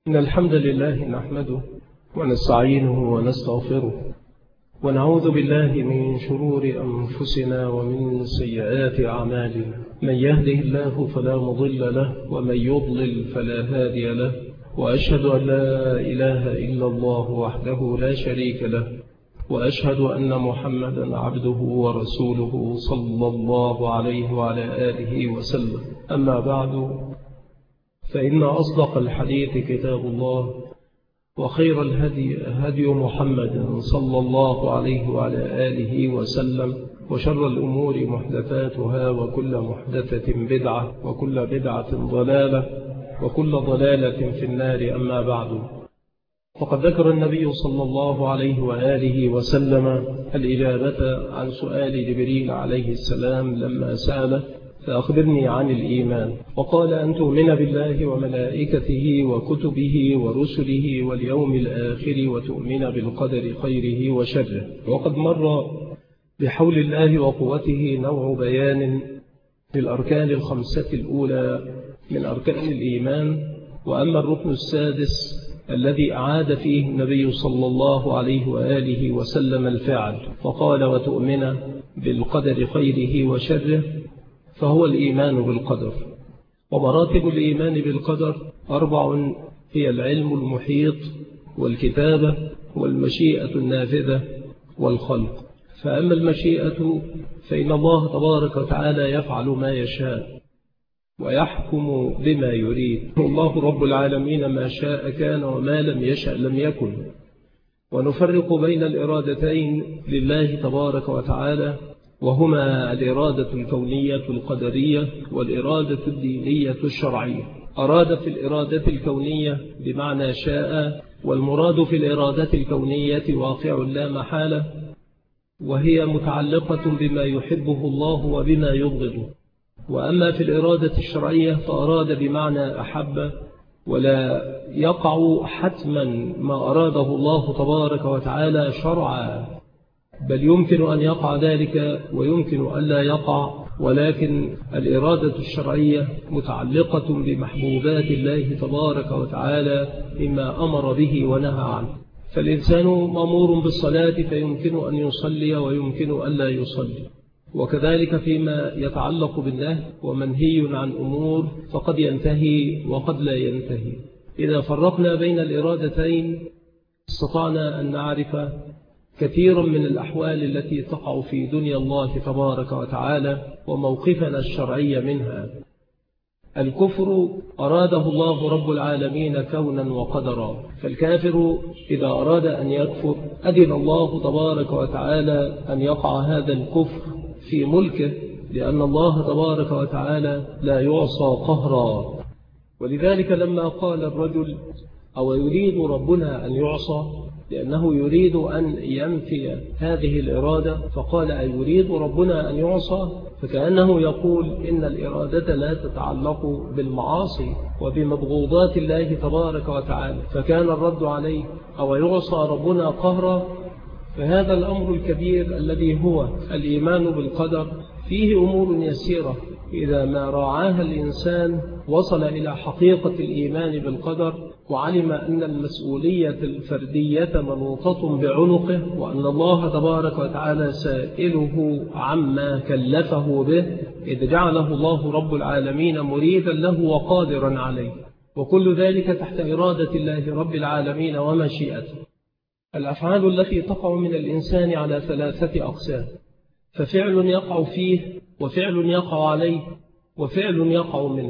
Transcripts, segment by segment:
إن الحمد لله نحمده ونستعينه ونستغفره ونعوذ بالله من شرور أنفسنا ومن سيئات أعمالنا. من يهده الله فلا مضل له ومن يضلل فلا هادي له، وأشهد أن لا إله إلا الله وحده لا شريك له، وأشهد أن محمدا عبده ورسوله صلى الله عليه وعلى آله وسلم. أما بعد، فإن أصدق الحديث كتاب الله، وخير الهدي هدي محمد صلى الله عليه وعلى آله وسلم، وشر الأمور محدثاتها، وكل محدثة بدعة، وكل بدعة ضلالة، وكل ضلالة في النار. أما بعد، فقد ذكر النبي صلى الله عليه وآله وسلم الإجابة عن سؤال جبريل عليه السلام لما سأله: فأخبرني عن الإيمان. وقال: أن تؤمن بالله وملائكته وكتبه ورسله واليوم الآخر، وتؤمن بالقدر خيره وشره. وقد مر بحول الله وقوته نوع بيان للأركان الخمسة الأولى من أركان الإيمان. وأما الركن السادس الذي أعاد فيه النبي صلى الله عليه وآله وسلم الفعل، فقال: وتؤمن بالقدر خيره وشره، فهو الإيمان بالقدر. ومراتب الإيمان بالقدر 4: هي العلم المحيط، والكتابة، والمشيئة النافذة، والخلق. فأما المشيئة فإن الله تبارك وتعالى يفعل ما يشاء ويحكم بما يريد. الله رب العالمين ما شاء كان، وما لم يشأ لم يكن. ونفرق بين الإرادتين لله تبارك وتعالى، وهما الإرادة الكونية القدرية والإرادة الدينية الشرعية. أراد في الإرادة الكونية بمعنى شاء، والمراد في الإرادة الكونية واقع لا محالة، وهي متعلقة بما يحبه الله وبما يبغضه. وأما في الإرادة الشرعية فأراد بمعنى أحب، ولا يقع حتما ما أراده الله تبارك وتعالى شرعا، بل يمكن أن يقع ذلك ويمكن أن لا يقع. ولكن الإرادة الشرعية متعلقة بمحبوبات الله تبارك وتعالى مما أمر به ونهى عنه. فالإنسان مأمور بالصلاة فيمكن أن يصلي ويمكن أن لا يصلي، وكذلك فيما يتعلق بالله. ومنهي عن أمور فقد ينتهي وقد لا ينتهي. إذا فرقنا بين الإرادتين استطعنا أن نعرف كثيرا من الأحوال التي تقع في دنيا الله تبارك وتعالى وموقفنا الشرعي منها. الكفر أراده الله رب العالمين كونا وقدرا، فالكافر إذا أراد أن يكفر أذن الله تبارك وتعالى أن يقع هذا الكفر في ملكه، لأن الله تبارك وتعالى لا يعصى قهرا. ولذلك لما قال الرجل: أو يريد ربنا أن يعصى، لأنه يريد أن ينفي هذه الإرادة، فقال: أي يريد ربنا أن يعصى، فكأنه يقول إن الإرادة لا تتعلق بالمعاصي وبمبغوضات الله تبارك وتعالى. فكان الرد عليه: أو يعصى ربنا قهرا. فهذا الأمر الكبير الذي هو الإيمان بالقدر فيه أمور يسيرة إذا ما راعاها الإنسان وصل إلى حقيقة الإيمان بالقدر، وعلم أن المسؤولية الفردية منوطة بعنقه، وأن الله تبارك وتعالى سائله عما كلفه به، إذ جعله الله رب العالمين مريدا له وقادرا عليه، وكل ذلك تحت إرادة الله رب العالمين ومشيئته. الأفعال التي تقع من الإنسان على 3 أقسام: ففعل يقع فيه، وفعل يقع عليه، وفعل يقع منه.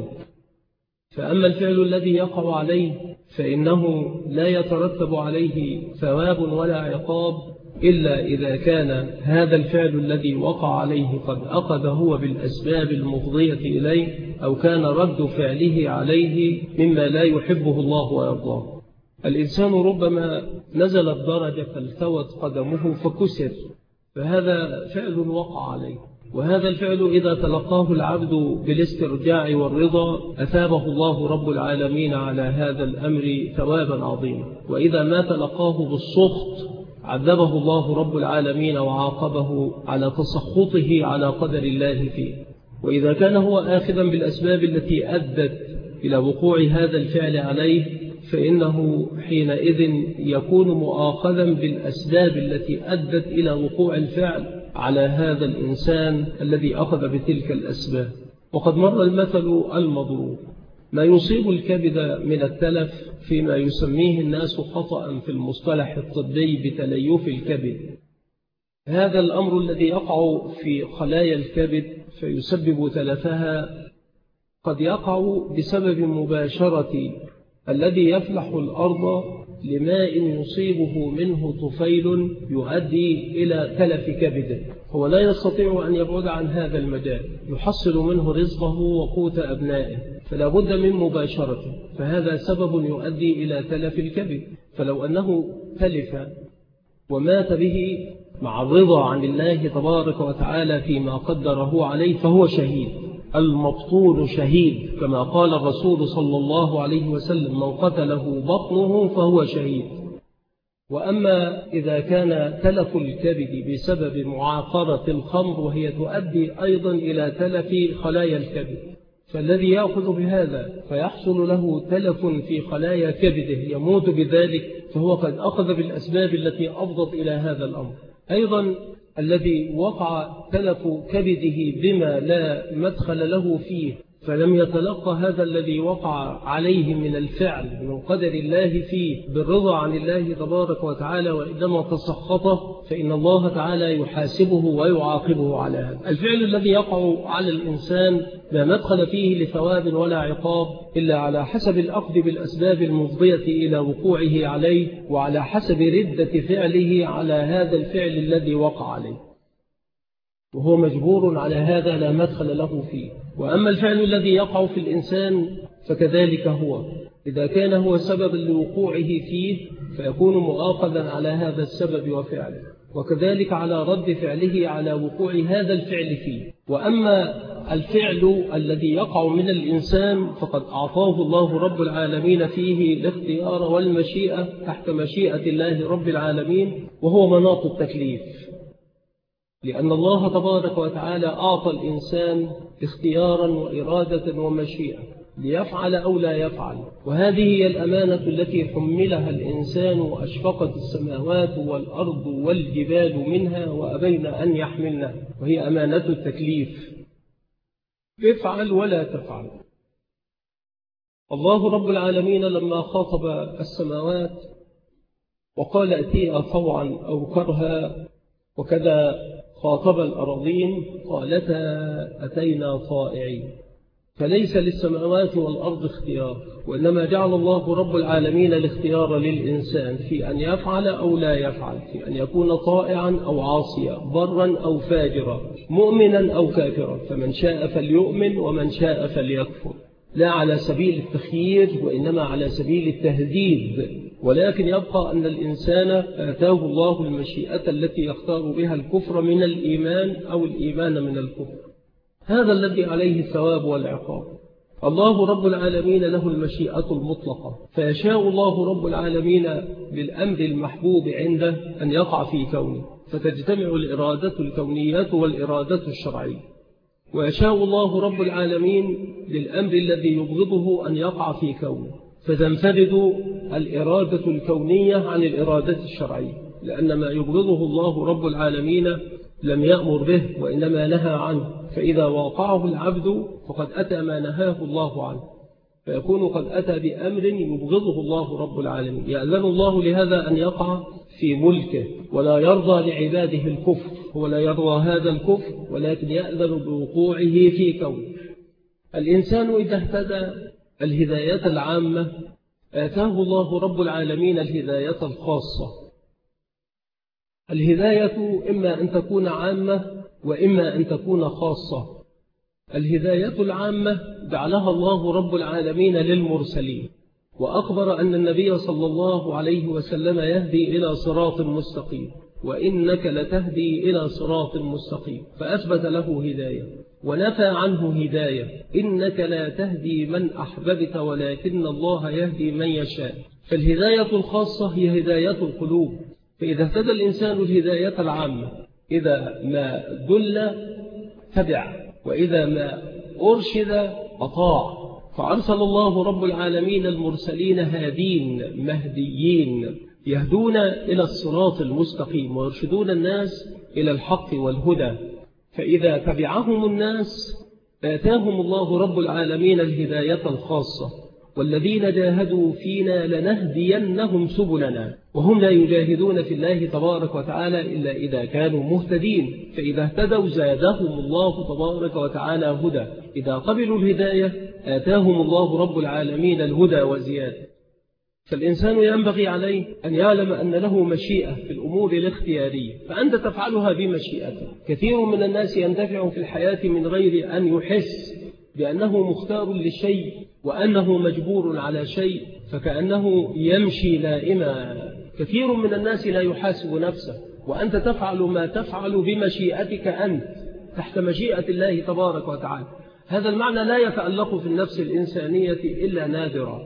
فأما الفعل الذي يقع عليه فإنه لا يترتب عليه ثواب ولا عقاب إلا إذا كان هذا الفعل الذي وقع عليه قد أخذ هو بالأسباب المفضية إليه، أو كان رد فعله عليه مما لا يحبه الله ويرضاه. الإنسان ربما نزل الدرجة فالتوت قدمه فكسر، فهذا فعل وقع عليه. وهذا الفعل إذا تلقاه العبد بالاسترجاع والرضا أثابه الله رب العالمين على هذا الأمر ثوابا عظيما. وإذا ما تلقاه بالسخط عذبه الله رب العالمين وعاقبه على تسخطه على قدر الله فيه. وإذا كان هو آخذا بالأسباب التي أدت إلى وقوع هذا الفعل عليه فإنه حينئذ يكون مؤاخذا بالأسباب التي أدت إلى وقوع الفعل على هذا الإنسان الذي أخذ بتلك الأسباب. وقد مر المثل المضروب: ما يصيب الكبد من التلف فيما يسميه الناس خطأ في المصطلح الطبي بتليف الكبد. هذا الأمر الذي يقع في خلايا الكبد فيسبب تلفها قد يقع بسبب مباشرة الذي يفلح الأرض لماء يصيبه منه طفيل يؤدي إلى تلف كبده. هو لا يستطيع أن يبعد عن هذا المجال، يحصل منه رزقه وقوت أبنائه، فلا بد من مباشرته، فهذا سبب يؤدي إلى تلف الكبد. فلو أنه تلف ومات به مع الرضا عن الله تبارك وتعالى فيما قدره عليه فهو شهيد. المبطون شهيد، كما قال الرسول صلى الله عليه وسلم: من قتله بطنه فهو شهيد. وأما إذا كان تلف الكبد بسبب معاقرة الخمر وهي تؤدي أيضا إلى تلف خلايا الكبد، فالذي يأخذ بهذا فيحصل له تلف في خلايا كبده يموت بذلك فهو قد أخذ بالأسباب التي أفضت إلى هذا الأمر. أيضا الذي وقع تلف كبده بما لا مدخل له فيه فلم يتلقى هذا الذي وقع عليه من الفعل من قدر الله فيه بالرضا عن الله تبارك وتعالى، وإنما تسخطه، فإن الله تعالى يحاسبه ويعاقبه على هذا الفعل الذي يقع على الإنسان. لا مدخل فيه لثواب ولا عقاب إلا على حسب الأخذ بالأسباب المفضية إلى وقوعه عليه، وعلى حسب ردة فعله على هذا الفعل الذي وقع عليه، وهو مجبور على هذا لا مدخل له فيه. وأما الفعل الذي يقع في الإنسان فكذلك هو، إذا كان هو سببا لوقوعه فيه فيكون مؤاخذا على هذا السبب وفعله، وكذلك على رد فعله على وقوع هذا الفعل فيه. وأما الفعل الذي يقع من الإنسان فقد أعطاه الله رب العالمين فيه الاختيار والمشيئة تحت مشيئة الله رب العالمين، وهو مناط التكليف، لأن الله تبارك وتعالى أعطى الإنسان اختيارا وإرادة ومشيئة ليفعل أو لا يفعل. وهذه هي الأمانة التي حملها الإنسان وأشفقت السماوات والأرض والجبال منها وأبين أن يحملنها، وهي أمانة التكليف: افعل ولا تفعل. الله رب العالمين لما خاطب السماوات وقال ائتيا طوعا أو كرها، وكذا خاطب الأراضين قالتا أتينا طائعين. فليس للسماوات والأرض اختيار، وإنما جعل الله رب العالمين الاختيار للإنسان في أن يفعل أو لا يفعل، في أن يكون طائعا أو عاصيا، برا أو فاجرا، مؤمنا أو كافرا، فمن شاء فليؤمن ومن شاء فليكفر، لا على سبيل التخيير وإنما على سبيل التهديد. ولكن يبقى أن الإنسان آتاه الله المشيئة التي يختار بها الكفر من الإيمان أو الإيمان من الكفر، هذا الذي عليه الثواب والعقاب. الله رب العالمين له المشيئة المطلقة، فيشاء الله رب العالمين بالأمر المحبوب عنده أن يقع في كونه، فتجتمع الإرادة الكونية والإرادة الشرعية. ويشاء الله رب العالمين للأمر الذي يبغضه أن يقع في كونه، فتنفرد الإرادة الكونية عن الإرادة الشرعية، لأن ما يبغضه الله رب العالمين لم يأمر به وإنما نهى عنه، فإذا واقعه العبد فقد أتى ما نهاه الله عنه، فيكون قد أتى بأمر يبغضه الله رب العالمين. يأذن الله لهذا أن يقع في ملكه، ولا يرضى لعباده الكفر، هو لا يرضى هذا الكفر ولكن يأذن بوقوعه في كونه. الإنسان إذا اهتدى الهداية العامة آتاه الله رب العالمين الهداية الخاصة. الهداية إما أن تكون عامة وإما أن تكون خاصة. الهداية العامة جعلها الله رب العالمين للمرسلين، وأخبر أن النبي صلى الله عليه وسلم يهدي إلى صراط مستقيم، وإنك لتهدي إلى صراط مستقيم، فأثبت له هداية ونفى عنه هداية: إنك لا تهدي من أحببت ولكن الله يهدي من يشاء. فالهداية الخاصة هي هداية القلوب، فإذا اهتدى الإنسان الهداية العامة إذا ما دل تبع، وإذا ما أرشد أطاع، فأرسل الله رب العالمين المرسلين هادين مهديين يهدون إلى الصراط المستقيم ويرشدون الناس إلى الحق والهدى، فإذا تبعهم الناس آتاهم الله رب العالمين الهداية الخاصة، والذين جاهدوا فينا لنهدينهم سبلنا، وهم لا يجاهدون في الله تبارك وتعالى إلا إذا كانوا مهتدين، فإذا اهتدوا زادهم الله تبارك وتعالى هدى، إذا قبلوا الهداية آتاهم الله رب العالمين الهدى وزيادة. فالإنسان ينبغي عليه أن يعلم أن له مشيئة في الأمور الاختيارية، فأنت تفعلها بمشيئته. كثير من الناس يندفع في الحياة من غير أن يحس بأنه مختار للشيء وأنه مجبور على شيء، فكأنه يمشي لائما. كثير من الناس لا يحاسب نفسه، وأنت تفعل ما تفعل بمشيئتك أنت تحت مشيئة الله تبارك وتعالى. هذا المعنى لا يتألق في النفس الإنسانية إلا نادرا.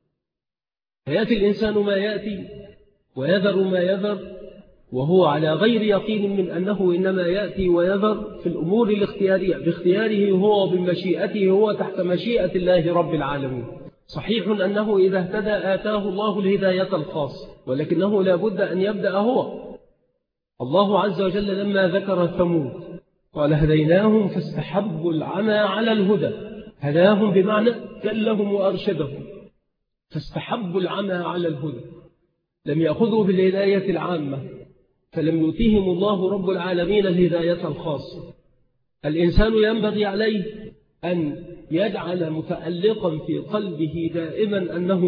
فيأتي الإنسان ما يأتي ويذر ما يذر، وهو على غير يقين من أنه إنما يأتي ويذر في الأمور الاختيارية باختياره هو وبمشيئته هو تحت مشيئة الله رب العالمين. صحيح أنه إذا اهتدى آتاه الله الهداية الخاصة، ولكنه لا بد أن يبدأ هو. الله عز وجل لما ذكر ثمود قال هديناهم فاستحبوا العمى على الهدى، هداهم بمعنى دلهم وأرشدهم، فاستحبوا العمى على الهدى، لم يأخذوا بالهداية العامة، فلم يؤتيهم الله رب العالمين الهداية الخاصة. الإنسان ينبغي عليه أن يجعل متألقا في قلبه دائما أنه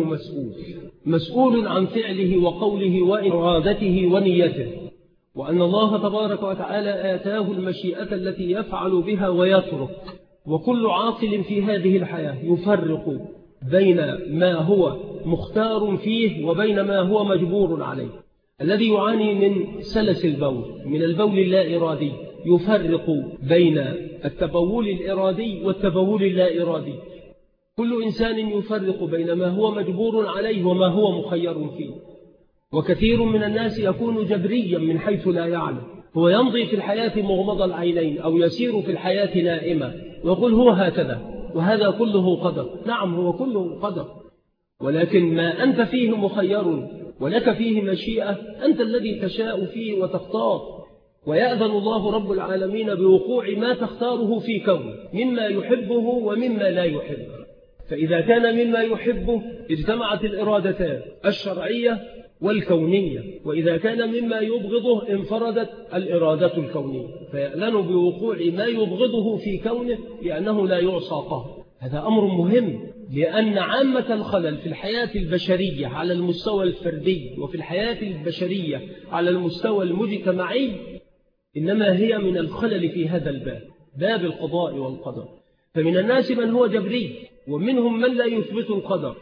مسؤول عن فعله وقوله وإرادته ونيته، وأن الله تبارك وتعالى آتاه المشيئة التي يفعل بها ويترك. وكل عاقل في هذه الحياة يفرق بين ما هو مختار فيه وبين ما هو مجبور عليه. الذي يعاني من سلس البول، من البول اللا إرادي، يفرق بين التبول الإرادي والتبول اللا إرادي. كل إنسان يفرق بين ما هو مجبور عليه وما هو مخير فيه. وكثير من الناس يكون جبريا من حيث لا يعلم، هو يمضي في الحياة مغمض العينين أو يسير في الحياة نائما ويقول هو هكذا، وهذا كله قدر. نعم هو كله قدر، ولكن ما أنت فيه مخير ولك فيه مشيئة، أنت الذي تشاء فيه وتختار، ويأذن الله رب العالمين بوقوع ما تختاره في كون مما يحبه ومما لا يحبه. فإذا كان مما يحبه اجتمعت الإرادتان الشرعية والكونية، وإذا كان مما يبغضه انفردت الإرادة الكونية، فيأذن بوقوع ما يبغضه في كونه لأنه لا يعصى قهر. هذا أمر مهم، لأن عامة الخلل في الحياة البشرية على المستوى الفردي وفي الحياة البشرية على المستوى المجتمعي إنما هي من الخلل في هذا الباب، باب القضاء والقدر. فمن الناس من هو جبري، ومنهم من لا يثبت القدر،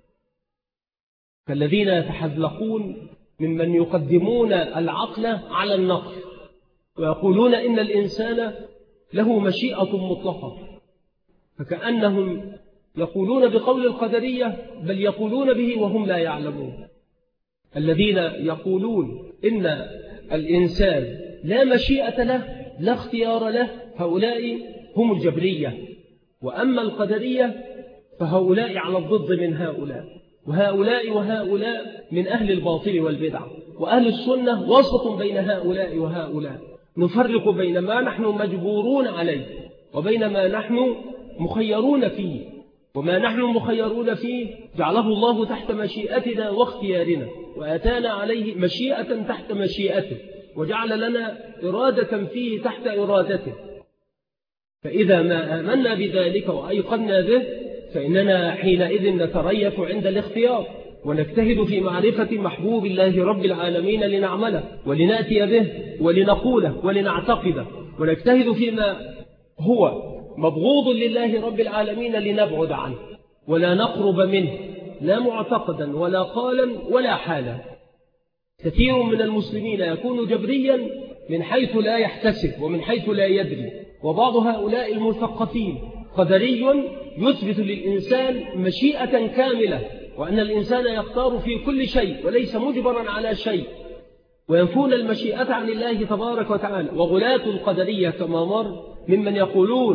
كالذين يتحذلقون ممن يقدمون العقل على النقل ويقولون إن الإنسان له مشيئة مطلقة، فكأنهم يقولون بقول القدرية بل يقولون به وهم لا يعلمون. الذين يقولون إن الإنسان لا مشيئة له لا اختيار له هؤلاء هم الجبرية، وأما القدرية فهؤلاء على الضد من هؤلاء، وهؤلاء وهؤلاء من أهل الباطل والبدع، وأهل السنة وسط بين هؤلاء وهؤلاء، نفرق بين ما نحن مجبورون عليه وبين ما نحن مخيرون فيه. وما نحن مخيرون فيه جعله الله تحت مشيئتنا واختيارنا، وآتانا عليه مشيئة تحت مشيئته، وجعل لنا إرادة فيه تحت إرادته. فإذا ما آمنا بذلك وأيقنا به فإننا حينئذ نتريث عند الاختيار، ونجتهد في معرفة محبوب الله رب العالمين لنعمله ولنأتي به ولنقوله ولنعتقده، ونجتهد فيما هو مبغوض لله رب العالمين لنبعد عنه ولا نقرب منه، لا معتقدا ولا قالا ولا حالا. كثير من المسلمين يكون جبريا من حيث لا يحتسب ومن حيث لا يدري، وبعض هؤلاء المثقفين قدري يثبت للإنسان مشيئة كاملة، وأن الإنسان يختار في كل شيء وليس مجبرا على شيء، وينفون المشيئة عن الله تبارك وتعالى. وغلاة القدرية كما مر ممن يقولون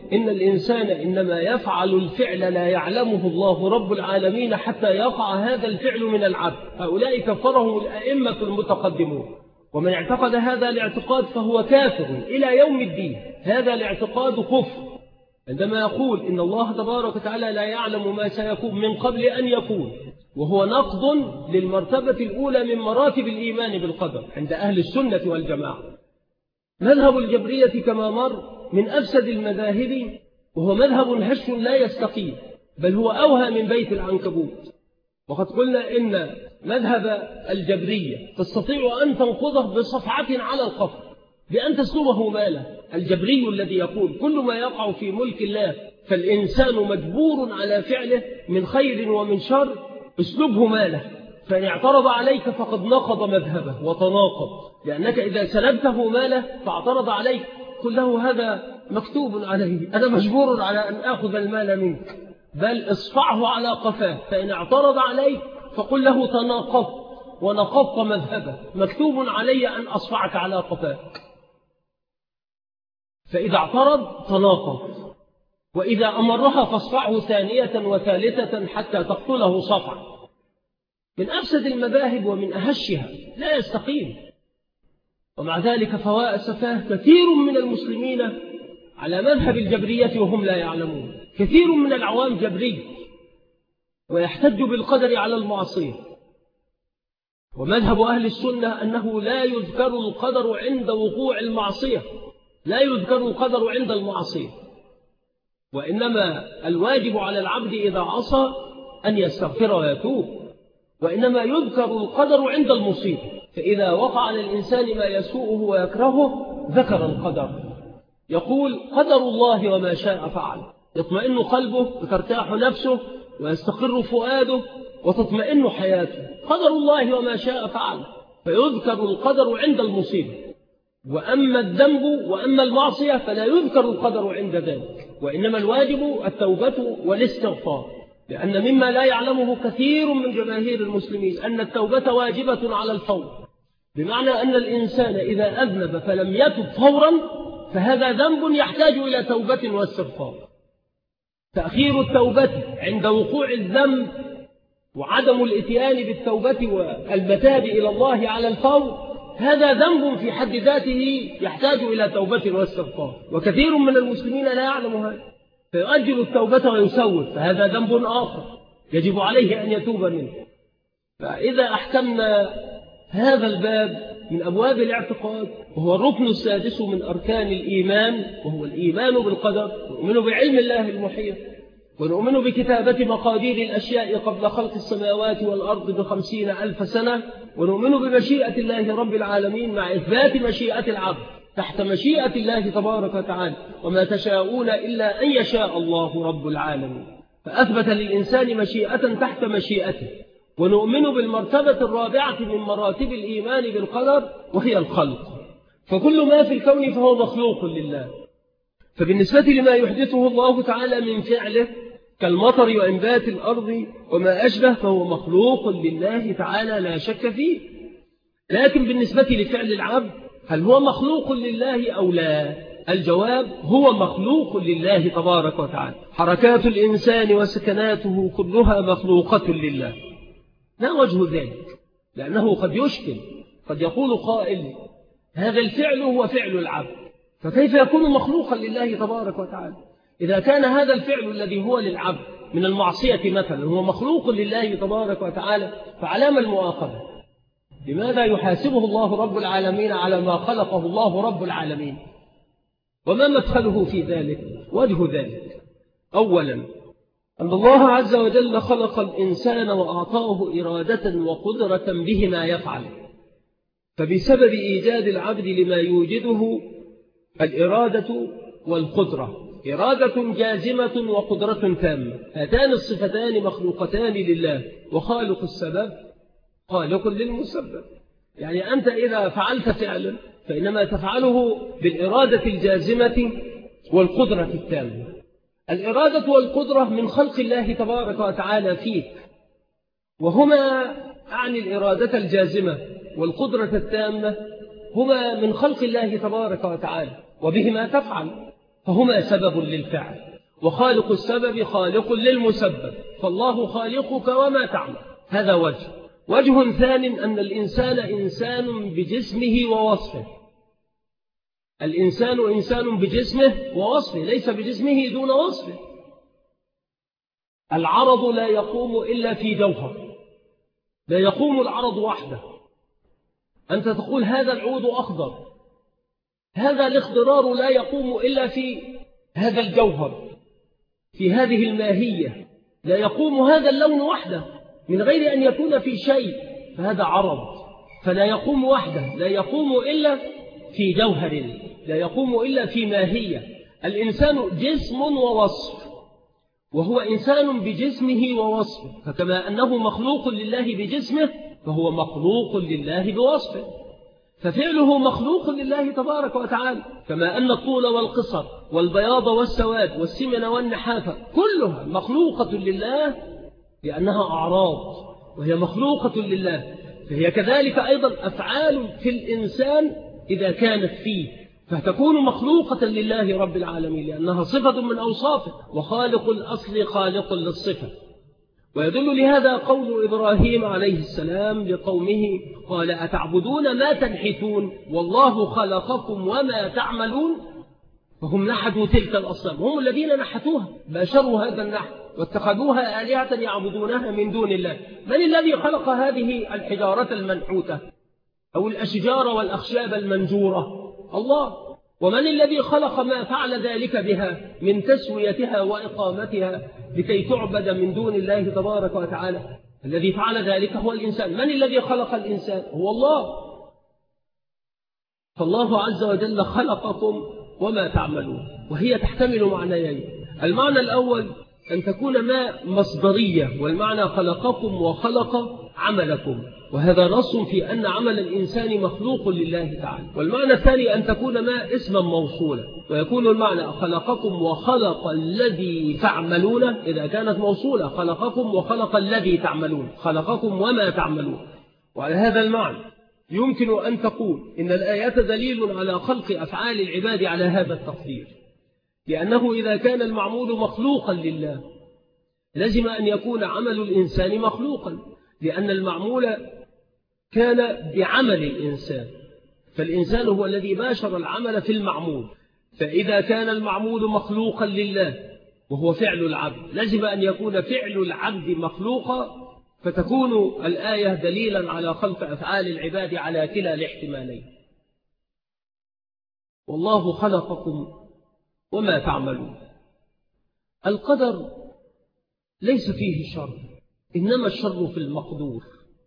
إن الإنسان إنما يفعل الفعل لا يعلمه الله رب العالمين حتى يقع هذا الفعل من العبد. هؤلاء كفرهم الأئمة المتقدمون، ومن اعتقد هذا الاعتقاد فهو كافر إلى يوم الدين. هذا الاعتقاد كفر عندما يقول إن الله تبارك وتعالى لا يعلم ما سيكون من قبل أن يكون، وهو نقض للمرتبة الأولى من مراتب الإيمان بالقدر عند أهل السنة والجماعة. مذهب الجبرية كما مر من أفسد المذاهب، وهو مذهب هش لا يستقيم، بل هو أوهى من بيت العنكبوت. وقد قلنا إن مذهب الجبرية تستطيع أن تنقضه بصفعة على القفر، بأن تسلبه ماله. الجبري الذي يقول كل ما يقع في ملك الله فالإنسان مجبور على فعله من خير ومن شر، اسلبه ماله، فإن اعترض عليك فقد نقض مذهبه وتناقض، لأنك إذا سلبته ماله فاعترض عليك قل له هذا مكتوب عليه، أنا مجبور على أن أخذ المال منك، بل اصفعه على قفاه. فإن اعترض عليك فقل له تناقض ونقضت مذهبه، مكتوب علي أن أصفعك على قفاك. فإذا اعترض تناقض، وإذا أمرها فاصفعه ثانية وثالثة حتى تقتله صفع. من أفسد المذاهب ومن أهشها، لا يستقيم. ومع ذلك فواء سفاه كثير من المسلمين على مذهب الجبرية وهم لا يعلمون. كثير من العوام جبري ويحتج بالقدر على المعصية. ومذهب أهل السنة أنه لا يذكر القدر عند وقوع المعصية، لا يذكر القدر عند المعصية، وإنما الواجب على العبد إذا عصى أن يستغفر ويتوب، وإنما يذكر القدر عند المصيبة. فإذا وقع على الإنسان ما يسوءه ويكرهه ذكر القدر، يقول قدر الله وما شاء فعل، يطمئن قلبه وترتاح نفسه ويستقر فؤاده وتطمئن حياته. قدر الله وما شاء فعل، فيذكر القدر عند المصيبة. وأما الذنب وأما المعصية فلا يذكر القدر عند ذلك، وإنما الواجب التوبة والاستغفار، لأن مما لا يعلمه كثير من جماهير المسلمين أن التوبة واجبة على الفور، بمعنى أن الإنسان إذا أذنب فلم يتب فورا فهذا ذنب يحتاج إلى توبة واستغفار. تأخير التوبة عند وقوع الذنب وعدم الاتيان بالتوبة والمتاب إلى الله على الفور هذا ذنب في حد ذاته يحتاج إلى توبة واستغفار، وكثير من المسلمين لا يعلم هذا، فيؤجل التوبة ويسوف، فهذا ذنب آخر يجب عليه أن يتوب منه. فإذا أحكمنا هذا الباب من أبواب الاعتقاد، وهو الركن السادس من أركان الإيمان، وهو الإيمان بالقدر، نؤمن بعلم الله المحيط، ونؤمن بكتابة مقادير الأشياء قبل خلق السماوات والأرض ب50,000 سنة، ونؤمن بمشيئة الله رب العالمين مع إثبات مشيئة العبد تحت مشيئة الله تبارك وتعالى، وما تشاءون إلا أن يشاء الله رب العالمين، فأثبت للإنسان مشيئة تحت مشيئته. ونؤمن بالمرتبة الرابعة من مراتب الإيمان بالقدر وهي الخلق، فكل ما في الكون فهو مخلوق لله. فبالنسبة لما يحدثه الله تعالى من فعله كالمطر وإنبات الأرض وما أشبه فهو مخلوق لله تعالى لا شك فيه. لكن بالنسبة لفعل العبد هل هو مخلوق لله أو لا؟ الجواب هو مخلوق لله تبارك وتعالى. حركات الإنسان وسكناته كلها مخلوقة لله، لا وجه ذلك، لأنه قد يشكل، قد يقول قائل هذا الفعل هو فعل العبد، فكيف يكون مخلوقا لله تبارك وتعالى؟ إذا كان هذا الفعل الذي هو للعبد من المعصية مثلا هو مخلوق لله تبارك وتعالى، فعلام المؤاخذة؟ لماذا يحاسبه الله رب العالمين على ما خلقه الله رب العالمين؟ وما مدخله في ذلك؟ وجه ذلك أولا أن الله عز وجل خلق الإنسان وأعطاه إرادة وقدرة به ما يفعل، فبسبب إيجاد العبد لما يوجده الإرادة والقدرة، إرادة جازمة وقدرة تامة، هاتان الصفتان مخلوقتان لله، وخالق السبب خالق للمسبب. يعني أنت إذا فعلت فعلا فإنما تفعله بالإرادة الجازمة والقدرة التامة. الإرادة والقدرة من خلق الله تبارك وتعالى فيك، وهما عن الإرادة الجازمة والقدرة التامة هما من خلق الله تبارك وتعالى، وبهما تفعل. فهما سبب للفعل، وخالق السبب خالق للمسبب، فالله خالقك وما تعمل. هذا وجه ثاني أن الإنسان إنسان بجسمه ووصفه. الإنسان إنسان بجسمه ووصفه، ليس بجسمه دون وصفه. العرض لا يقوم إلا في جوهر، لا يقوم العرض وحده. أنت تقول هذا العود أخضر، هذا الاخضرار لا يقوم إلا في هذا الجوهر، في هذه الماهية. لا يقوم هذا اللون وحده من غير أن يكون في شيء، فهذا عرض. فلا يقوم وحده، لا يقوم إلا في جوهر، لا يقوم إلا في ماهية. الإنسان جسم ووصف، وهو إنسان بجسمه ووصفه، فكما أنه مخلوق لله بجسمه فهو مخلوق لله بوصفه، ففعله مخلوق لله تبارك وتعالى. كما أن الطول والقصر والبياض والسواد والسمن والنحافة كلها مخلوقة لله لأنها أعراض، وهي مخلوقة لله. فهي كذلك أيضا أفعال في الإنسان إذا كانت فيه فتكون مخلوقة لله رب العالمين، لأنها صفة من أوصافه، وخالق الأصل خالق للصفة. ويدل لهذا قول إبراهيم عليه السلام لقومه: قال أتعبدون ما تنحتون والله خلقكم وما تعملون. فهم نحتوا تلك الأصنام، هم الذين نحتوها، باشروا هذا النحت واتخذوها آلهة يعبدونها من دون الله. من الذي خلق هذه الحجارة المنحوتة أو الأشجار والأخشاب المنجورة؟ الله. ومن الذي خلق ما فعل ذلك بها من تسويتها وإقامتها لكي تعبد من دون الله تبارك وتعالى؟ الذي فعل ذلك هو الإنسان. من الذي خلق الإنسان؟ هو الله. فالله عز وجل خلقكم وما تعملون، وهي تحتمل معنيين. المعنى الأول أن تكون ما مصدرية، والمعنى خلقكم وخلق عملكم، وهذا نص في أن عمل الإنسان مخلوق لله تعالى. والمعنى الثاني أن تكون ما اسما موصولا، ويكون المعنى خلقكم وخلق الذي تعملون إذا كانت موصولة، خلقكم وخلق الذي تعملون، خلقكم وما تعملون. وعلى هذا المعنى يمكن أن تقول إن الآيات دليل على خلق أفعال العباد على هذا التقدير، لأنه إذا كان المعمول مخلوقا لله لازم أن يكون عمل الإنسان مخلوقا، لأن المعمول كان بعمل الإنسان، فالإنسان هو الذي باشر العمل في المعمول. فإذا كان المعمول مخلوقا لله وهو فعل العبد لازم أن يكون فعل العبد مخلوقا، فتكون الآية دليلا على خلق أفعال العباد على كلا الاحتمالين. والله خلقكم وما تعملون. القدر ليس فيه شر، إنما الشر في المقدور.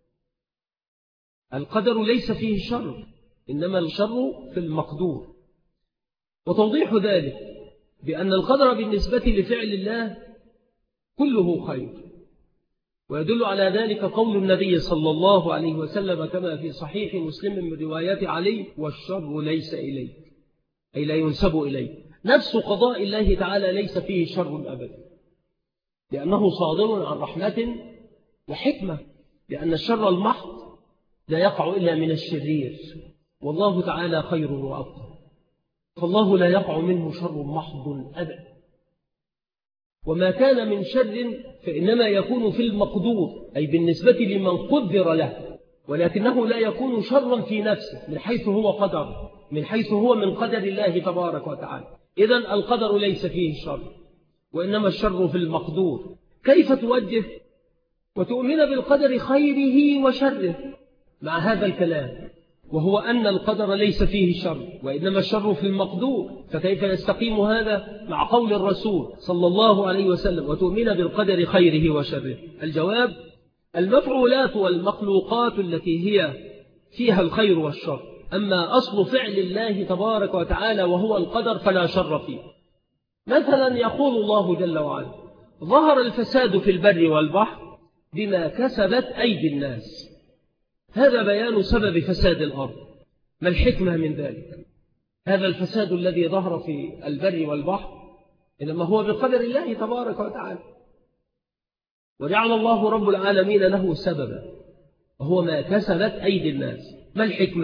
القدر ليس فيه شر، إنما الشر في المقدور. وتوضيح ذلك بأن القدر بالنسبة لفعل الله كله خير، ويدل على ذلك قول النبي صلى الله عليه وسلم كما في صحيح مسلم من روايات علي: والشر ليس إليك، أي لا ينسب إليك. نفس قضاء الله تعالى ليس فيه شر أبدا، لأنه صادر عن رحمة وحكمة، لأن الشر المحض لا يقع إلا من الشرير، والله تعالى خير وأفضل، فالله لا يقع منه شر محض أبدا. وما كان من شر فإنما يكون في المقدور، أي بالنسبة لمن قدر له، ولكنه لا يكون شرا في نفسه من حيث هو قدر، من حيث هو من قدر الله تبارك وتعالى. إذن القدر ليس فيه شر، وإنما الشر في المقدور. كيف توجه وتؤمن بالقدر خيره وشره مع هذا الكلام، وهو أن القدر ليس فيه شر وإنما الشر في المقدور؟ فكيف يستقيم هذا مع قول الرسول صلى الله عليه وسلم: وتؤمن بالقدر خيره وشره؟ الجواب: المفعولات والمخلوقات التي هي فيها الخير والشر، أما أصل فعل الله تبارك وتعالى وهو القدر فلا شر فيه. مثلا يقول الله جل وعلا: ظهر الفساد في البر والبحر بما كسبت أيدي الناس. هذا بيان سبب فساد الأرض. ما الحكمة من ذلك؟ هذا الفساد الذي ظهر في البر والبحر إنما هو بقدر الله تبارك وتعالى، وجعل الله رب العالمين له سببا وهو ما كسبت أيدي الناس. ما الحكمة؟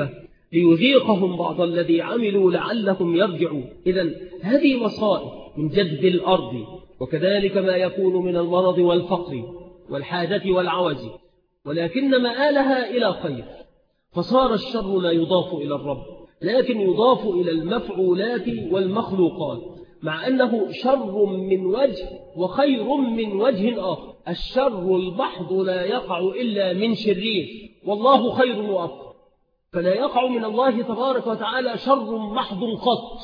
ليذيقهم بعض الذي عملوا لعلهم يرجعون. إذن هذه مصائب من جدب الأرض، وكذلك ما يكون من المرض والفقر والحاجة والعوز، ولكن مآلها إلى خير، فصار الشر لا يضاف إلى الرب لكن يضاف إلى المفعولات والمخلوقات، مع أنه شر من وجه وخير من وجه آخر. الشر البحض لا يقع إلا من شرير، والله خير وأفضل، فلا يقع من الله تبارك وتعالى شر محض قط.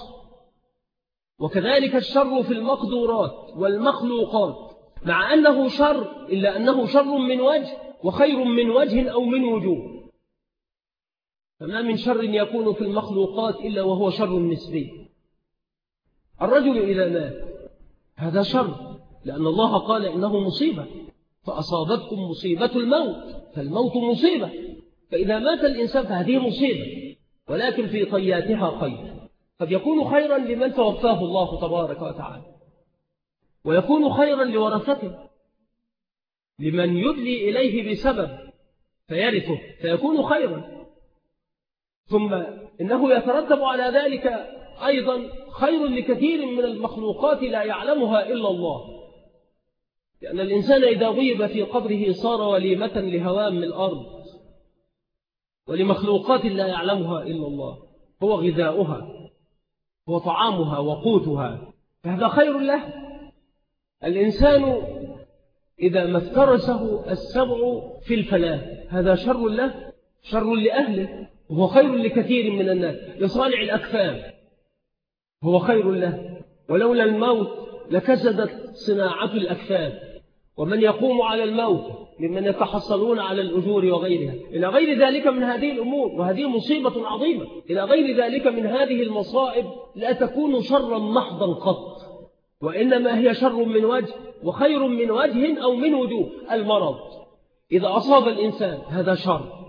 وكذلك الشر في المقدورات والمخلوقات، مع أنه شر إلا أنه شر من وجه وخير من وجه أو من وجوه. فما من شر يكون في المخلوقات إلا وهو شر نسبي. الرجل إذا مات هذا شر، لأن الله قال إنه مصيبة، فأصابتكم مصيبة الموت، فالموت مصيبة. فإذا مات الإنسان فهذه مصيبة، ولكن في طياتها خير، قد يكون خيرا لمن توفاه الله تبارك وتعالى، ويكون خيرا لورثته، لمن يدلي إليه بسبب فيرثه فيكون خيرا. ثم إنه يترتب على ذلك أيضا خير لكثير من المخلوقات لا يعلمها إلا الله، لأن الإنسان إذا غيب في قبره صار وليمة لهوام الأرض ولمخلوقات لا يعلمها إلا الله، هو غذاؤها، هو طعامها وقوتها، فهذا خير له. الإنسان إذا ما افترسه السبع في الفلاة هذا شر له، شر لأهله، وهو خير لكثير من الناس. لصانع الأكفان هو خير له، ولولا الموت لكسدت صناعة الأكفان، ومن يقوم على الموت ممن يتحصلون على الأجور وغيرها، إلى غير ذلك من هذه الأمور، وهذه مصيبة عظيمة. إلى غير ذلك من هذه المصائب لا تكون شرا محضا قط، وإنما هي شر من وجه وخير من وجه أو من وجوه. المرض إذا أصاب الإنسان هذا شر،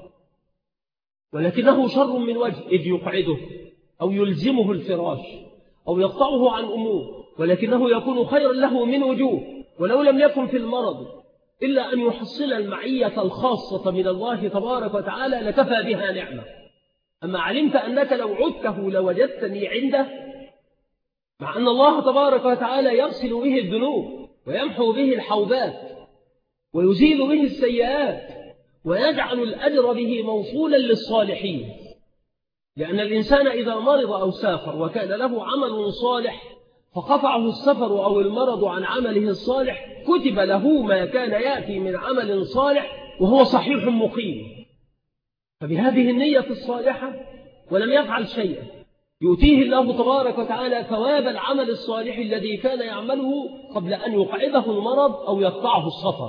ولكنه شر من وجه، إذ يقعده أو يلزمه الفراش أو يقطعه عن أمور، ولكنه يكون خيرا له من وجوه. ولو لم يكن في المرض إلا أن يحصل المعية الخاصة من الله تبارك وتعالى لكفى بها نعمة. أما علمت أنك لو عدته لوجدتني عنده، مع أن الله تبارك وتعالى يغسل به الذنوب ويمحو به الحوبات ويزيل به السيئات ويجعل الأجر به موصولا للصالحين، لأن الإنسان إذا مرض أو سافر وكان له عمل صالح فقطعه السفر أو المرض عن عمله الصالح، كتب له ما كان يأتي من عمل صالح وهو صحيح مقيم. فبهذه النية الصالحة ولم يفعل شيئا يؤتيه الله تبارك وتعالى ثواب العمل الصالح الذي كان يعمله قبل أن يقعده المرض أو يقطعه السفر.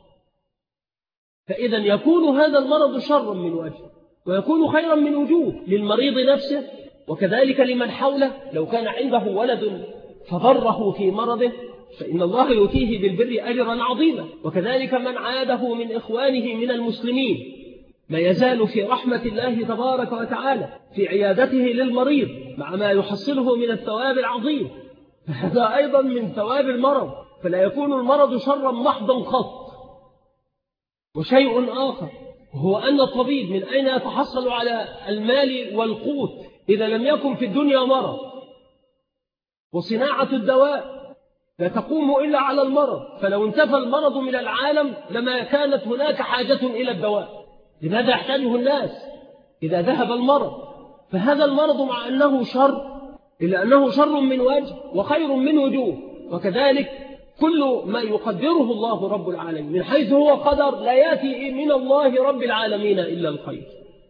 فإذا يكون هذا المرض شرا من وجه ويكون خيرا من وجوه للمريض نفسه، وكذلك لمن حوله. لو كان عنده ولد فضره في مرضه فإن الله يؤتيه بالبر أجرا عظيما، وكذلك من عاده من إخوانه من المسلمين ما يزال في رحمة الله تبارك وتعالى في عيادته للمريض مع ما يحصله من الثواب العظيم، فهذا أيضا من ثواب المرض، فلا يكون المرض شرا محضا قط. وشيء آخر هو أن الطبيب من أين يتحصل على المال والقوت إذا لم يكن في الدنيا مرض؟ وصناعة الدواء لا تقوم إلا على المرض، فلو انتفى المرض من العالم لما كانت هناك حاجة إلى الدواء. لماذا يحتاجه الناس إذا ذهب المرض؟ فهذا المرض مع أنه شر إلا أنه شر من وجه وخير من وجوه، وكذلك كل ما يقدره الله رب العالمين من حيث هو قدر لا يأتي من الله رب العالمين إلا الخير.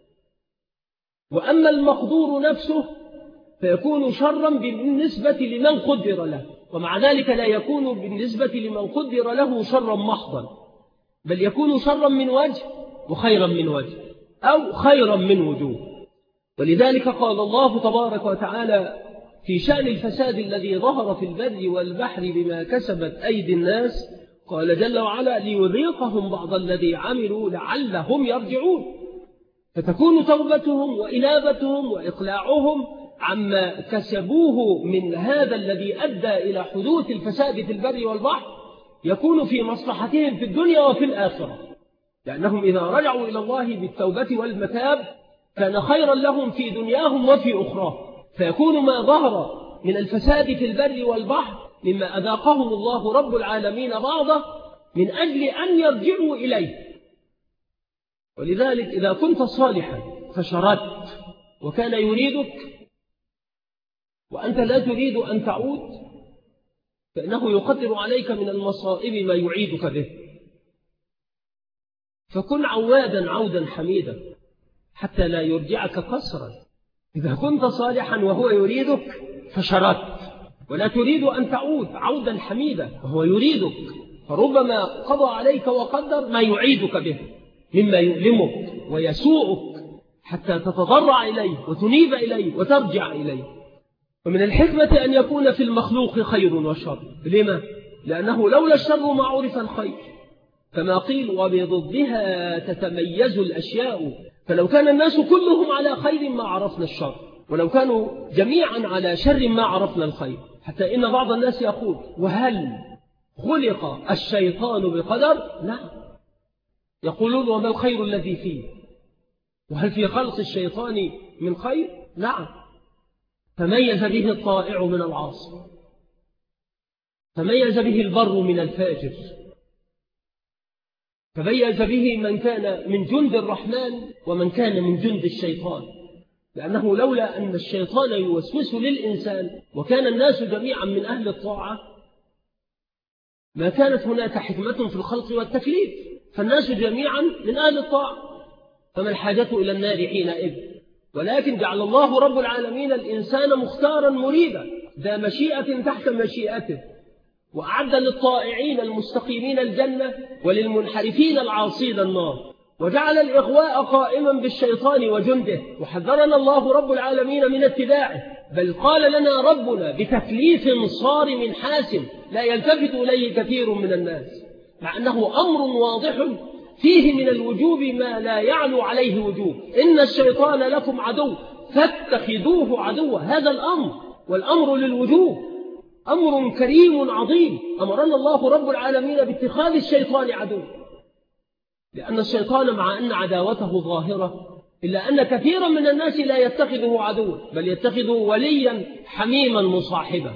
وأما المقدور نفسه فيكون شرا بالنسبة لمن قدر له، ومع ذلك لا يكون بالنسبة لمن قدر له شرا محضا، بل يكون شرا من وجه وخيرا من وجه أو خيرا من وجوه. ولذلك قال الله تبارك وتعالى في شأن الفساد الذي ظهر في البر والبحر بما كسبت أيدي الناس، قال جل وعلا ليذيقهم بعض الذي عملوا لعلهم يرجعون. فتكون توبتهم وإنابتهم وإقلاعهم عما كسبوه من هذا الذي أدى إلى حدوث الفساد في البر والبحر يكون في مصلحتهم في الدنيا وفي الآخرة، لأنهم إذا رجعوا إلى الله بالتوبة والمتاب كان خيرا لهم في دنياهم وفي أخراهم، فيكون ما ظهر من الفساد في البر والبحر مما أذاقهم الله رب العالمين بعضه من أجل أن يرجعوا إليه. ولذلك إذا كنت صالحا فشردت وكان يريدك وأنت لا تريد أن تعود، فإنه يقدر عليك من المصائب ما يعيدك به. فكن عوادا عودا حميدا حتى لا يرجعك قصرا. إذا كنت صالحا وهو يريدك فشردت، ولا تريد أن تعود عودا حميدا وهو يريدك، فربما قضى عليك وقدر ما يعيدك به مما يؤلمك ويسوءك حتى تتضرع إليه وتنيب إليه وترجع إليه. ومن الحكمة أن يكون في المخلوق خير وشر. لما؟ لأنه لولا الشر ما عرف الخير، كما قيل وبضدها تتميز الأشياء. فلو كان الناس كلهم على خير ما عرفنا الشر، ولو كانوا جميعا على شر ما عرفنا الخير. حتى إن بعض الناس يقول وهل خلق الشيطان بقدر؟ نعم. يقولون وما الخير الذي فيه؟ وهل في خلق الشيطان من خير؟ نعم. تميز به الطائع من العاصي، تميز به البر من الفاجر، تميز به من كان من جند الرحمن ومن كان من جند الشيطان. لأنه لولا أن الشيطان يوسوس للإنسان وكان الناس جميعا من أهل الطاعة ما كانت هناك حكمة في الخلق والتكليف، فالناس جميعا من أهل الطاعة، فما الحاجة إلى النار حينئذ؟ ولكن جعل الله رب العالمين الإنسان مختارا مريدا ذا مشيئة تحت مشيئته، وأعد للطائعين المستقيمين الجنة وللمنحرفين العاصين النار، وجعل الإغواء قائما بالشيطان وجنده، وحذرنا الله رب العالمين من اتباعه، بل قال لنا ربنا بتكليف صارم حاسم لا يلتفت إليه كثير من الناس، مع أنه أمر واضح فيه من الوجوب ما لا يعلو عليه وجوب. إن الشيطان لكم عدو فاتخذوه عدوا. هذا الأمر، والأمر للوجوب أمر كريم عظيم. أمرنا الله رب العالمين باتخاذ الشيطان عدو، لأن الشيطان مع أن عداوته ظاهرة إلا أن كثيرا من الناس لا يتخذه عدوا، بل يتخذه وليا حميما مصاحبا.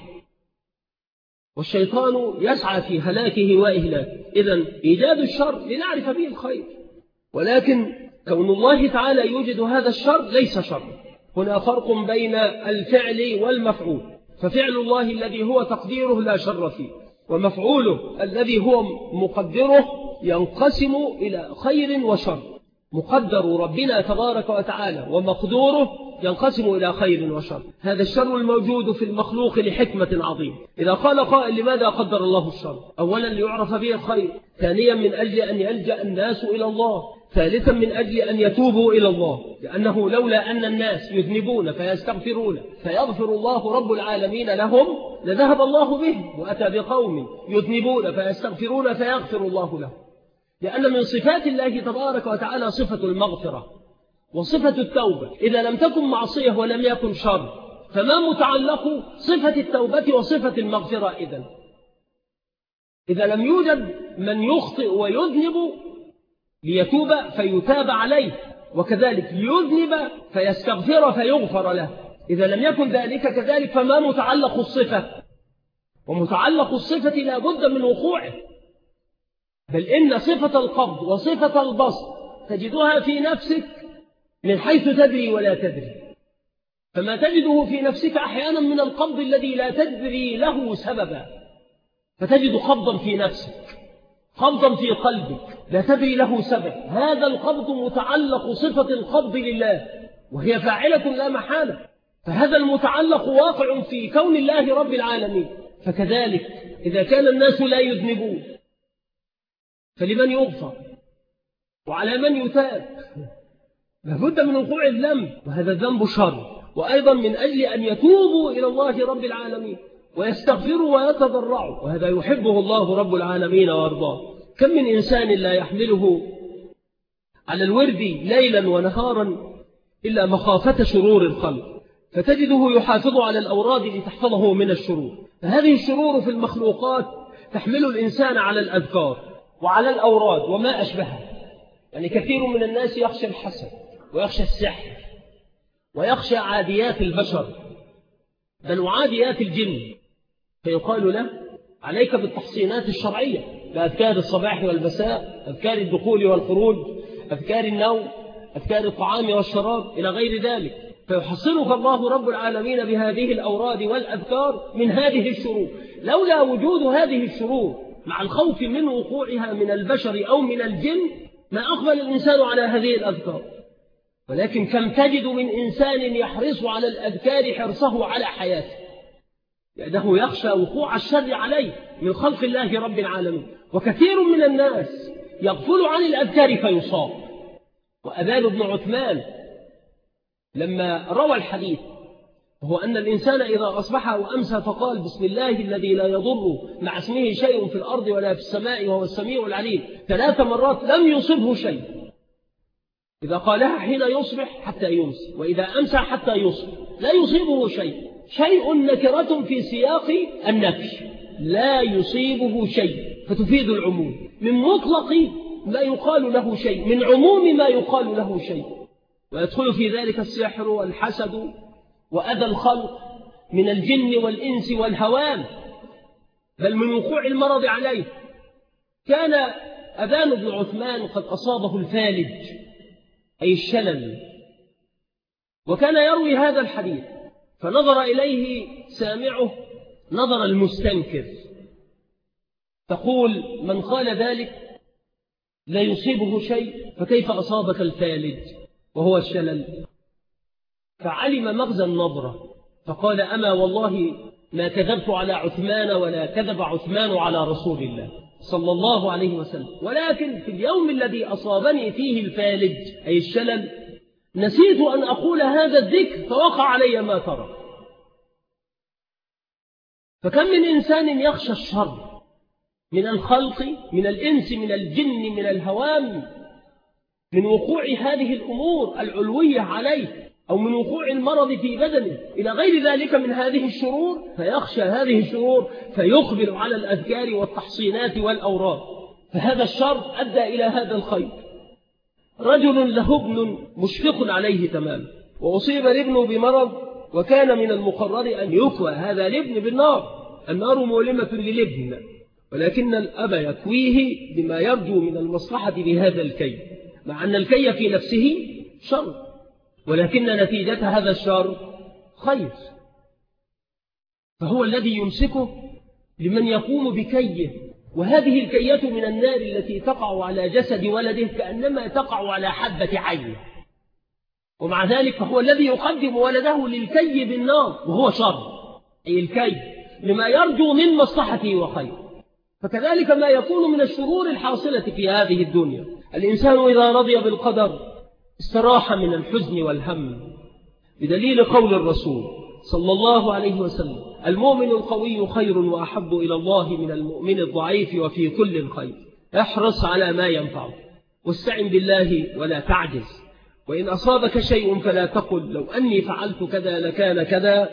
والشيطان يسعى في هلاكه وإهلاكه. إذن إيجاد الشر لنعرف به الخير، ولكن كون الله تعالى يوجد هذا الشر ليس شر. هنا فرق بين الفعل والمفعول، ففعل الله الذي هو تقديره لا شر فيه، ومفعوله الذي هو مقدره ينقسم إلى خير وشر. مقدر ربنا تبارك وتعالى ومقدوره ينقسم إلى خير وشر. هذا الشر الموجود في المخلوق لحكمة عظيمة. إذا قال قائل لماذا قدر الله الشر؟ أولا ليعرف به الخير، ثانيا من أجل أن يلجأ الناس إلى الله، ثالثا من أجل أن يتوبوا إلى الله، لأنه لولا أن الناس يذنبون فيستغفرون فيغفر الله رب العالمين لهم لذهب الله بهم، وأتى بقوم يذنبون فيستغفرون فيغفر الله لهم. لأن من صفات الله تبارك وتعالى صفة المغفرة وصفة التوبة. إذا لم تكن معصية ولم يكن شر، فما متعلق صفة التوبة وصفة المغفرة؟ إذا لم يوجد من يخطئ ويذنب ليتوب فيتاب عليه، وكذلك يذنب فيستغفر فيغفر له، إذا لم يكن ذلك كذلك فما متعلق الصفة؟ ومتعلق الصفة لا بد من وقوعه. بل إن صفة القبض وصفة البسط تجدها في نفسك من حيث تدري ولا تدري، فما تجده في نفسك أحيانا من القبض الذي لا تدري له سببا، فتجد قبضا في نفسك، قبضا في قلبك لا تدري له سبب. هذا القبض متعلق صفة القبض لله، وهي فاعلة لا محالة، فهذا المتعلق واقع في كون الله رب العالمين. فكذلك إذا كان الناس لا يذنبون فلمن يغفر وعلى من يتاب؟ لابد من وقوع الذنب، وهذا الذنب شر. وأيضا من أجل أن يتوبوا إلى الله رب العالمين ويستغفروا ويتضرعوا، وهذا يحبه الله رب العالمين وارضاه. كم من إنسان لا يحمله على الورد ليلا ونهارا إلا مخافة شرور الخلق، فتجده يحافظ على الأوراد لتحفظه من الشرور. فهذه الشرور في المخلوقات تحمل الإنسان على الأذكار وعلى الأوراد وما أشبهها. يعني كثير من الناس يخشى الحسد ويخشى السحر ويخشى عاديات البشر بل وعاديات الجن، فيقال له عليك بالتحصينات الشرعية بأذكار الصباح والمساء، أذكار الدخول والخروج، أذكار النوم، أذكار الطعام والشراب إلى غير ذلك، فيحصنك الله رب العالمين بهذه الأوراد والأذكار من هذه الشرور. لولا وجود هذه الشرور مع الخوف من وقوعها من البشر أو من الجن ما أقبل الإنسان على هذه الأذكار. ولكن كم تجد من إنسان يحرص على الأذكار حرصه على حياته، لأنه يخشى وقوع الشر عليه من خلق الله رب العالمين. وكثير من الناس يغفل عن الأذكار فيصاب. وأبان بن عثمان لما روى الحديث وهو أن الإنسان إذا أصبح وأمسى فقال بسم الله الذي لا يضر مع اسمه شيء في الأرض ولا في السماء وهو السميع العليم 3 مرات لم يصبه شيء. إذا قالها حين يصبح حتى يمسي، وإذا أمسى حتى يصبح لا يصيبه شيء. شيء نكرة في سياق النفي، لا يصيبه شيء، فتفيد العموم من مطلق ما يقال له شيء، من عموم ما يقال له شيء. ويدخل في ذلك السحر والحسد وأذى الخلق من الجن والإنس والهوام، بل من وقوع المرض عليه. كان أبان بن عثمان قد أصابه الفالج أي الشلل، وكان يروي هذا الحديث، فنظر إليه سامعه نظر المستنكر، تقول من قال ذلك لا يصيبه شيء فكيف أصابك الفالج وهو الشلل؟ فعلم مغزى النظرة فقال أما والله ما كذبت على عثمان ولا كذب عثمان على رسول الله صلى الله عليه وسلم، ولكن في اليوم الذي أصابني فيه الفالج أي الشلل نسيت أن أقول هذا الذكر فوقع علي ما ترى. فكم من إنسان يخشى الشر من الخلق، من الإنس، من الجن، من الهوام، من وقوع هذه الأمور العلوية عليه، أو من وقوع المرض في بدنه إلى غير ذلك من هذه الشرور، فيخشى هذه الشرور فيقبل على الأذكار والتحصينات والأوراد، فهذا الشر أدى إلى هذا الخير. رجل له ابن مشفق عليه تماما، وأصيب الابن بمرض، وكان من المقرر أن يكوى هذا الابن بالنار، النار مؤلمة للابن، ولكن الأب يكويه بما يرجو من المصلحة بهذا الكي، مع أن الكي في نفسه شر، ولكن نتيجة هذا الشر خير. فهو الذي يمسكه لمن يقوم بكيه، وهذه الكية من النار التي تقع على جسد ولده كأنما تقع على حبة عين، ومع ذلك فهو الذي يقدم ولده للكي بالنار وهو شر، أي الكي لما يرجو من مصلحته وخير. فكذلك ما يكون من الشرور الحاصلة في هذه الدنيا. الإنسان إذا رضي بالقدر استراح من الحزن والهم، بدليل قول الرسول صلى الله عليه وسلم المؤمن القوي خير وأحب إلى الله من المؤمن الضعيف وفي كل خير. احرص على ما ينفعك واستعن بالله ولا تعجز، وإن أصابك شيء فلا تقل لو أني فعلت كذا لكان كذا،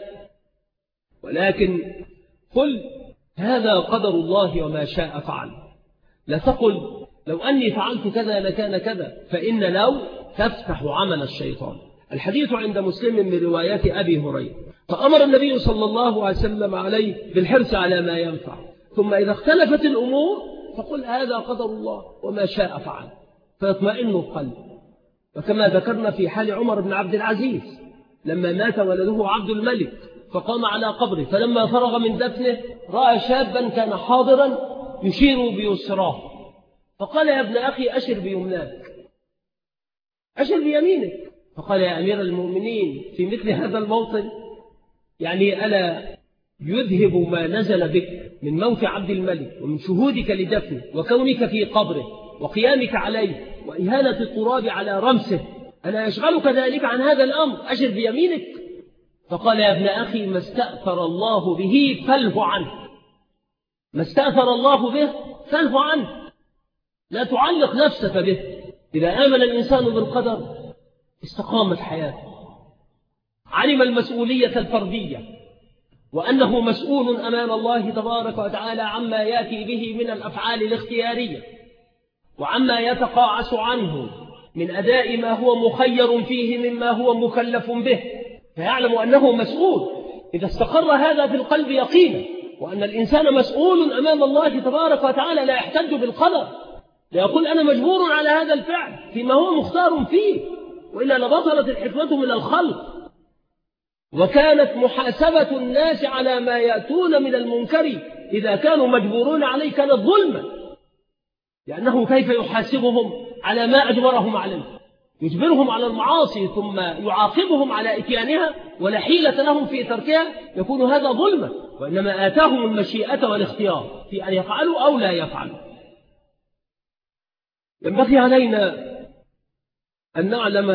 ولكن قل هذا قدر الله وما شاء فعل. لا تقل لو أني فعلت كذا لكان كذا، فإن لو تفتح عمل الشيطان. الحديث عند مسلم من روايات أبي هريرة، فأمر النبي صلى الله عليه وسلم عليه بالحرص على ما ينفع، ثم إذا اختلفت الأمور فقل هذا قدر الله وما شاء فعل، فيطمئن القلب. وكما ذكرنا في حال عمر بن عبد العزيز لما مات ولده عبد الملك، فقام على قبره، فلما فرغ من دفنه رأى شابا كان حاضرا يشير بيسراه، فقال يا ابن أخي أشر بيمناك، أشر بيمينك. فقال يا أمير المؤمنين في مثل هذا الموطن يعني ألا يذهب ما نزل بك من موت عبد الملك ومن شهودك لدفنه وكونك في قبره وقيامك عليه وإهانة التراب على رمسه، ألا يشغلك ذلك عن هذا الأمر؟ أشر بيمينك. فقال يا ابن أخي ما استأثر الله به فله عنه، ما استأثر الله به فله عنه، لا تعلق نفسك به. إذا آمن الإنسان بالقدر استقامت حياته، علم المسؤولية الفردية وأنه مسؤول أمام الله تبارك وتعالى عما يأتي به من الأفعال الاختيارية وعما يتقاعس عنه من أداء ما هو مخير فيه مما هو مكلف به، فيعلم أنه مسؤول. إذا استقر هذا في القلب يقينا، وأن الإنسان مسؤول أمام الله تبارك وتعالى، لا يحتج بالقدر، لا يقول أنا مجبور على هذا الفعل فيما هو مختار فيه، وإلا لبطلت الحكمة من الخلق. وكانت محاسبة الناس على ما يأتون من المنكر إذا كانوا مجبورون عليه كانت ظلما، لأنه كيف يحاسبهم على ما أجبرهم عليه؟ يجبرهم على المعاصي ثم يعاقبهم على إتيانها ولا حيلة لهم في تركها، يكون هذا ظلما. وإنما آتاهم المشيئة والاختيار في أن يفعلوا أو لا يفعلوا. ينبغي علينا أن نعلم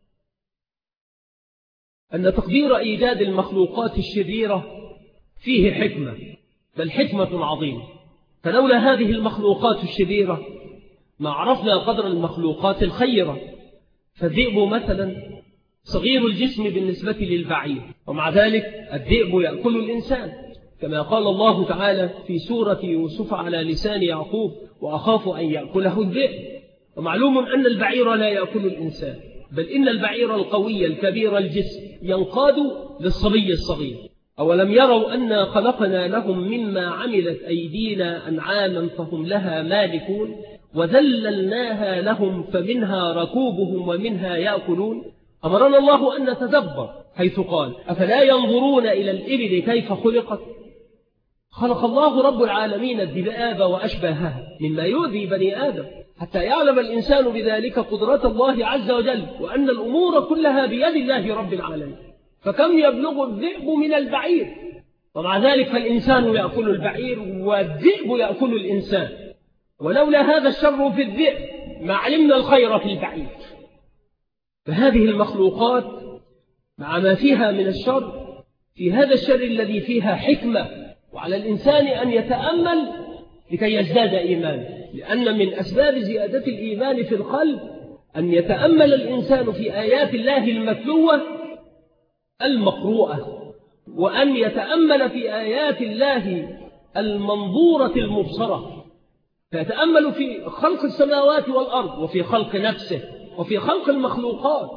أن تقدير إيجاد المخلوقات الشريرة فيه حكمة، بل حكمة عظيمة. فلولا هذه المخلوقات الشريرة ما عرفنا قدر المخلوقات الخيرة. فالذئب مثلا صغير الجسم بالنسبة للبعير، ومع ذلك الذئب يأكل الإنسان، كما قال الله تعالى في سورة يوسف على لسان يعقوب: وأخاف أن يأكله الذئب. ومعلوم أن البعير لا يأكل الإنسان، بل إن البعير القوي الكبير الجسم ينقاد للصبي الصغير. أولم يروا أنا خلقنا لهم مما عملت أيدينا أنعاما فهم لها مالكون وذللناها لهم فمنها ركوبهم ومنها يأكلون. أمرنا الله أن نتدبر حيث قال: أفلا ينظرون إلى الإبل كيف خلقت. خلق الله رب العالمين الذئاب وأشباهها مما يؤذي بني آدم، حتى يعلم الإنسان بذلك قدرة الله عز وجل، وأن الأمور كلها بيد الله رب العالمين. فكم يبلغ الذئب من البعير، ومع ذلك فالإنسان يأكل البعير والذئب يأكل الإنسان. ولولا هذا الشر في الذئب ما علمنا الخير في البعير. فهذه المخلوقات مع ما فيها من الشر، في هذا الشر الذي فيها حكمة، وعلى الإنسان أن يتأمل لكي يزداد إيمانا، لأن من أسباب زيادة الإيمان في القلب أن يتأمل الإنسان في آيات الله المتلوة المقروءة، وأن يتأمل في آيات الله المنظورة المبصرة، فيتأمل في خلق السماوات والأرض، وفي خلق نفسه، وفي خلق المخلوقات،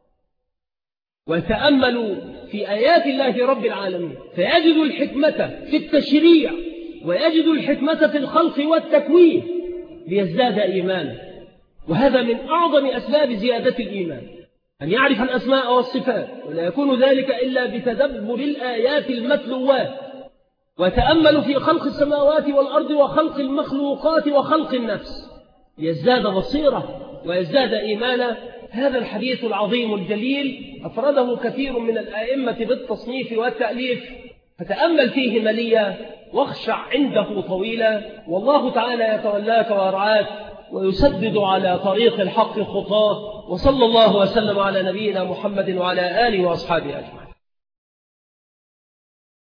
ويتأمل في آيات الله رب العالمين، فيجد الحكمة في التشريع، ويجد الحكمة في الخلق والتكوين ليزداد إيمانا. وهذا من أعظم أسباب زيادة الإيمان، أن يعرف الأسماء والصفات، ولا يكون ذلك إلا بتدبر الآيات المتلوات، وتأمل في خلق السماوات والأرض وخلق المخلوقات وخلق النفس، ليزداد بصيرة ويزداد إيمانا. هذا الحديث العظيم الجليل أفرده كثير من الآئمة بالتصنيف والتأليف، فتأمل فيه مليا واخشع عنده طويلا، والله تعالى يتولاك ويرعاك ويسدد على طريق الحق خطاه. وصلى الله وسلم على نبينا محمد وعلى آله وأصحابه أجمعين.